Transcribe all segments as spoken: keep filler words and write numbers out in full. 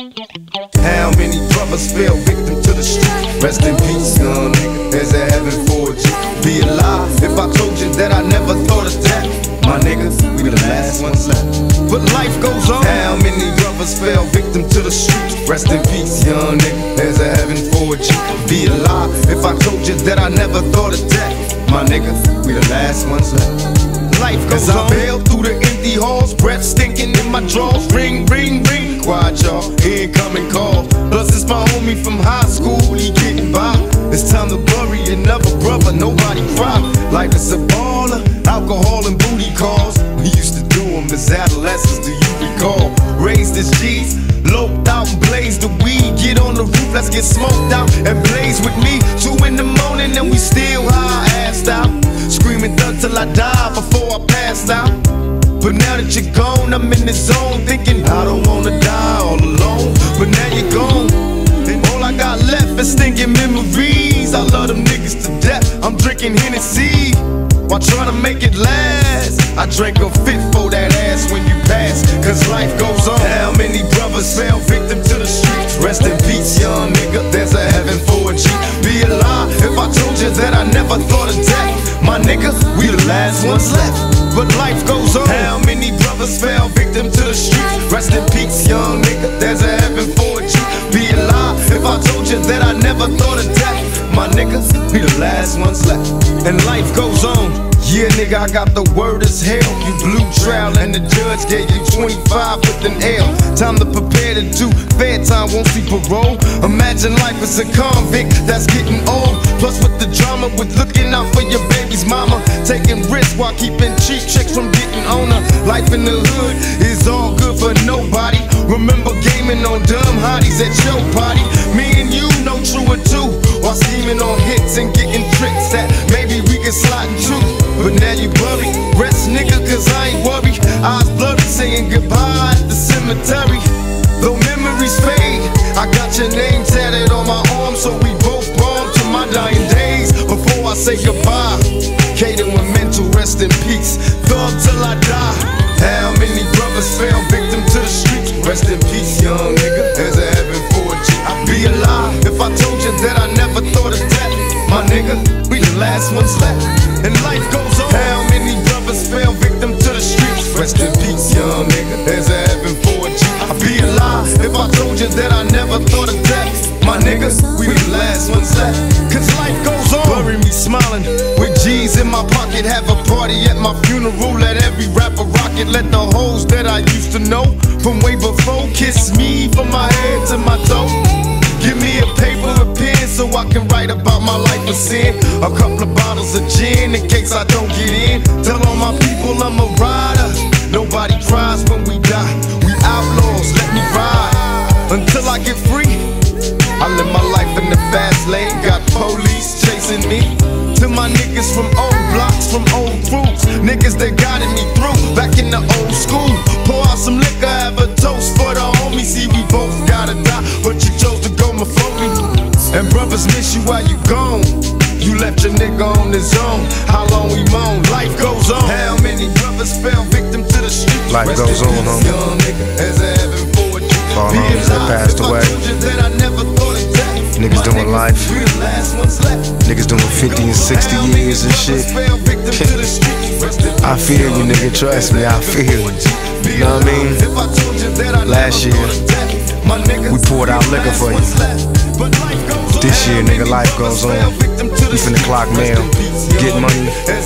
How many brothers fell victim to the street? Rest in peace, young nigga. There's a heaven for you. Be alive if I told you that I never thought of that. My niggas, we the last ones left. But life goes on. How many brothers fell victim to the street? Rest in peace, young nigga. There's a heaven for you. Be alive if I told you that I never thought of that. My niggas, we the last ones left. Life goes on. As I bail through the empty halls, breath stinking in my drawers. Ring, ring, ring. Quiet, y'all. Incoming call. Plus it's my homie from high school. He getting by. It's time to bury another brother. Nobody cry. Life is a baller. Alcohol and booty calls. We used to do them as adolescents. Do you recall? Raised as G's. Loped out and blazed the weed. Get on the roof, let's get smoked out and blaze with me. Two in the morning and we still high, assed out. Screaming thug till I die before I passed out. But now that you're gone, I'm in the zone, thinking I don't wanna die all alone. But now you're gone, and all I got left is stinking memories. I love them niggas to death. I'm drinking Hennessy while trying to make it last. I drank a fifth for that ass when you pass, cause life goes on. How many brothers fell victim to the streets? Rest in peace, young nigga. There's a heaven for a G. Be alive if I told you that I never thought of death. My nigga, we the last ones left. But life goes on. How many brothers fell victim to the streets? Rest in peace, young nigga. There's a heaven for a G. Be alive if I told you that I never thought of death. My niggas, we the last ones left. And life goes on. Yeah, nigga, I got the word as hell. You blew trial and the judge gave you twenty-five with an L. Time to prepare to do fair time, won't see parole. Imagine life as a convict that's getting old. Plus with the drama, with looking out for your baby's mama. Taking risks while keeping cheap chicks from getting on her. Life in the hood is all good for nobody. Remember gaming on dumb hotties at your party. Me and you know true or two. While scheming on hits and getting tricks that maybe we can slide into. But now you worry, rest nigga, cause I ain't worried. Eyes blurry, saying goodbye at the cemetery. Though memories fade, I got your name tatted on my arm, so we both born to my dying days. Before I say goodbye, Kaden with mental rest in peace. Thug till I die. How many brothers fell victim to the streets? Rest in peace, young nigga. There's a heaven for a G. I'd be alive if I told you that I never thought of death. My nigga, we the last ones left. And life goes on. How many brothers fell victim to the streets? Rest in peace, young nigga. There's a heaven for a G. I'd be alive if I told you that I never thought of death. My niggas, we the last ones left. Cause life goes on. Bury me smiling with G's in my pocket. Have a party at my funeral. Let every rapper rock it. Let the hoes that I used to know from way before kiss me from my head to my toe. Give me a paper and pen so I can write about my life of sin. A couple of bottles of gin in case I don't get in. Tell all my people I'm a rider. Nobody cries when we die. We outlaws, let me ride until I get free. I live my life in the fast lane. Got police chasing me. To my niggas from old blocks, from old crews. Niggas that guided me through back in the old school. Pour out some liquor, have a toast for the homies. See, we both gotta die, but you chose to go before me. And brothers miss you while you gone. You left your nigga on his own. How long we moan? Life goes on. How many brothers fell victim to the streets? Life goes on, homie. All homies that passed away. Niggas doing life. Niggas doing fifty and sixty years and shit. I feel you, nigga. Trust me, I feel you. You know what I mean? Last year, we poured out liquor for you. This year, nigga, life goes on. We finna clock mail, get money,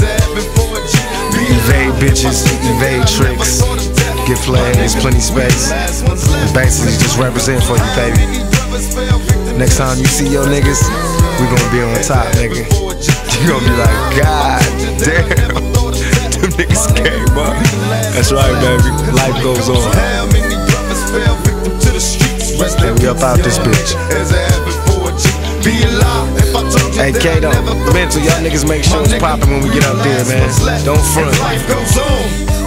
evade bitches, evade tricks, get flagged, there's plenty space. And basically just represent for you, baby. Next time you see your niggas, we gonna be on top, nigga. You gonna be like, God damn, them niggas came up. That's right, baby. Life goes on. And we up out this bitch. Hey, Kato, mental, y'all niggas make sure it's poppin' when we get up there, man. Don't front.